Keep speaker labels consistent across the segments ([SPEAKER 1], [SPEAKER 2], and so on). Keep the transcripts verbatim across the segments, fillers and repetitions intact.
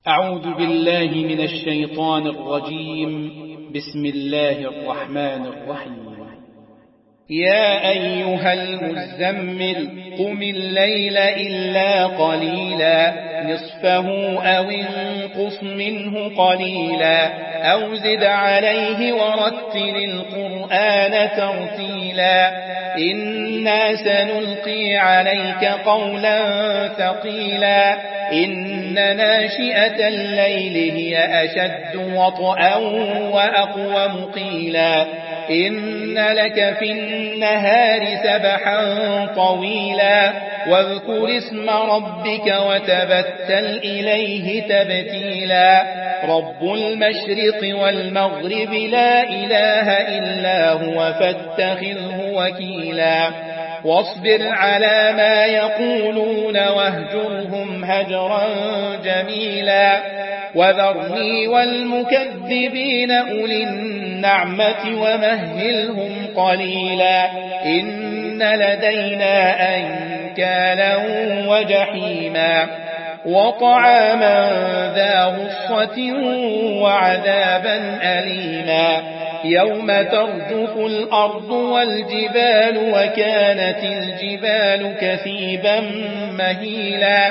[SPEAKER 1] أعوذ بالله من الشيطان الرجيم. بسم الله الرحمن الرحيم. يا أيها المزمل قم الليل إلا قليلا نصفه أو انقص منه قليلا أو زد عليه ورتل القرآن ترتيلا إنا سنلقي عليك قولا ثقيلا إن ناشئة الليل هي أشد وطئا وأقوم قيلا إن لك في النهار سبحا طويلا واذكر اسم ربك وتبتل إليه تبتيلا رب المشرق والمغرب لا إله إلا هو فاتخذه وكيلا واصبر على ما يقولون واهجرهم هجرا جميلا وذرني والمكذبين أولي النعمة ومهلهم قليلا إن لدينا أنكالا وجحيما وطعاما ذا غصة وعذابا أليما يوم ترجف الأرض والجبال وكانت الجبال كثيبا مهيلا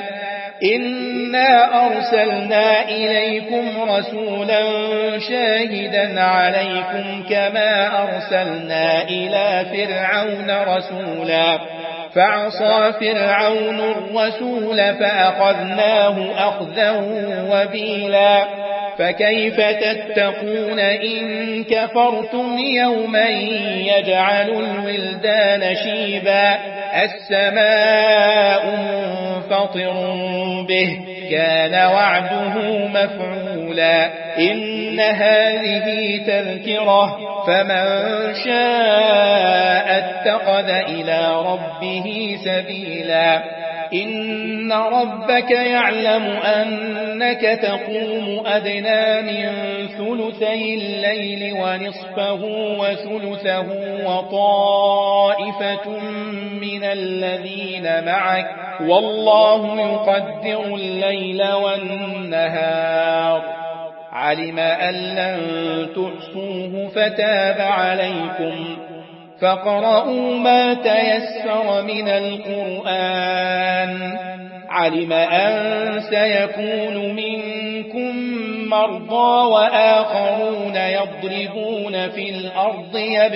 [SPEAKER 1] إنا أرسلنا إليكم رسولا شاهدا عليكم كما أرسلنا إلى فرعون رسولا فعصى فرعون الرسول فأخذناه أخذا وبيلا فكيف تتقون إن كفرتم يوما يجعل الولدان شيبا السماء منفطر به كان وعده مفعولا إن هذه تذكرة فمن شاء اتخذ إلى ربه سبيلا إن ربك يعلم أنك تقوم أدنى من ثلثي الليل ونصفه وثلثه وطائفة من الذين معك والله يقدر الليل والنهار علم أن لن تحصوه فتاب عليكم فاقرؤوا ما تيسر من القرآن علم أن سيكون منكم مرضى وآخرون يضربون في الأرض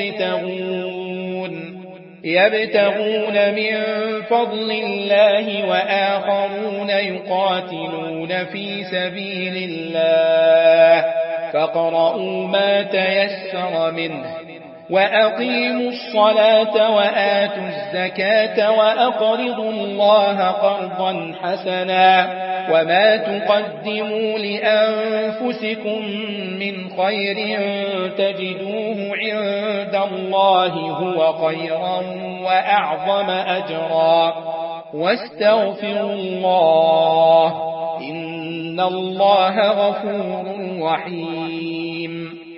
[SPEAKER 1] يبتغون يبتغون من فضل الله وآخرون يقاتلون في سبيل الله فاقرؤوا ما تيسر منه وأقيموا الصلاة وآتوا الزكاة وأقرضوا الله قرضا حسنا وما تقدموا لأنفسكم من خير تجدوه عند الله هو خيرا وأعظم أجرا واستغفروا الله إن الله غفور رحيم.